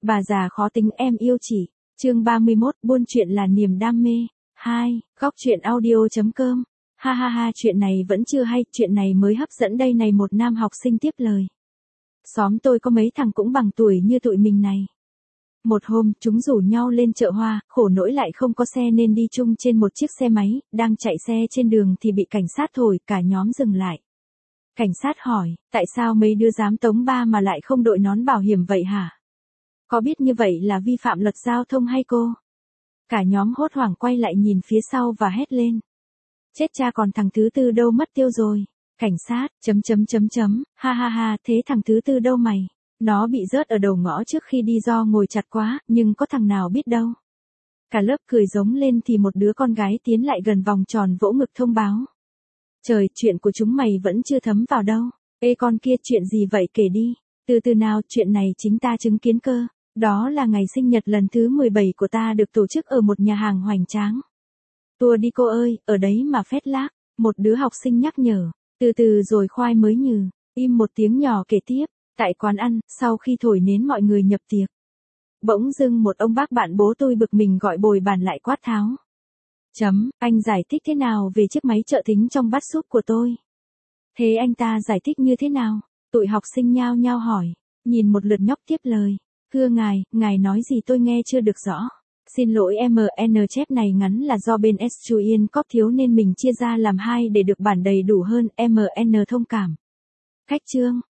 Bà già khó tính em yêu chỉ. Chương 31, buôn chuyện là niềm đam mê. 2. Góc truyện audio.com. Ha ha ha, chuyện này vẫn chưa hay, chuyện này mới hấp dẫn đây này, một nam học sinh tiếp lời. Xóm tôi có mấy thằng cũng bằng tuổi như tụi mình này. Một hôm, chúng rủ nhau lên chợ hoa, khổ nỗi lại không có xe nên đi chung trên một chiếc xe máy, đang chạy xe trên đường thì bị cảnh sát thổi, cả nhóm dừng lại. Cảnh sát hỏi, tại sao mấy đứa dám tống ba mà lại không đội nón bảo hiểm vậy hả? Có biết như vậy là vi phạm luật giao thông hay cô? Cả nhóm hốt hoảng quay lại nhìn phía sau và hét lên. Chết cha, còn thằng thứ tư đâu mất tiêu rồi? Cảnh sát, ha ha ha, thế thằng thứ tư đâu mày? Nó bị rớt ở đầu ngõ trước khi đi do ngồi chặt quá, nhưng có thằng nào biết đâu. Cả lớp cười rống lên thì một đứa con gái tiến lại gần vòng tròn vỗ ngực thông báo. Trời, chuyện của chúng mày vẫn chưa thấm vào đâu. Ê con kia, chuyện gì vậy, kể đi. Từ từ nào, chuyện này chính ta chứng kiến cơ. Đó là ngày sinh nhật lần thứ 17 của ta được tổ chức ở một nhà hàng hoành tráng. Tua đi cô ơi, ở đấy mà phét lác. Một đứa học sinh nhắc nhở. Từ từ rồi khoai mới nhừ. Im một tiếng nhỏ kể tiếp. Tại quán ăn, sau khi thổi nến mọi người nhập tiệc. Bỗng dưng một ông bác bạn bố tôi bực mình gọi bồi bàn lại quát tháo. Anh giải thích thế nào về chiếc máy trợ thính trong bát súp của tôi? Thế anh ta giải thích như thế nào? Tụi học sinh nhao nhao hỏi. Nhìn một lượt nhóc tiếp lời. Thưa ngài nói gì tôi nghe chưa được rõ. Xin lỗi MN, chép này ngắn là do bên Estudiant Corp thiếu nên mình chia ra làm hai để được bản đầy đủ hơn, MN thông cảm. Khách trương,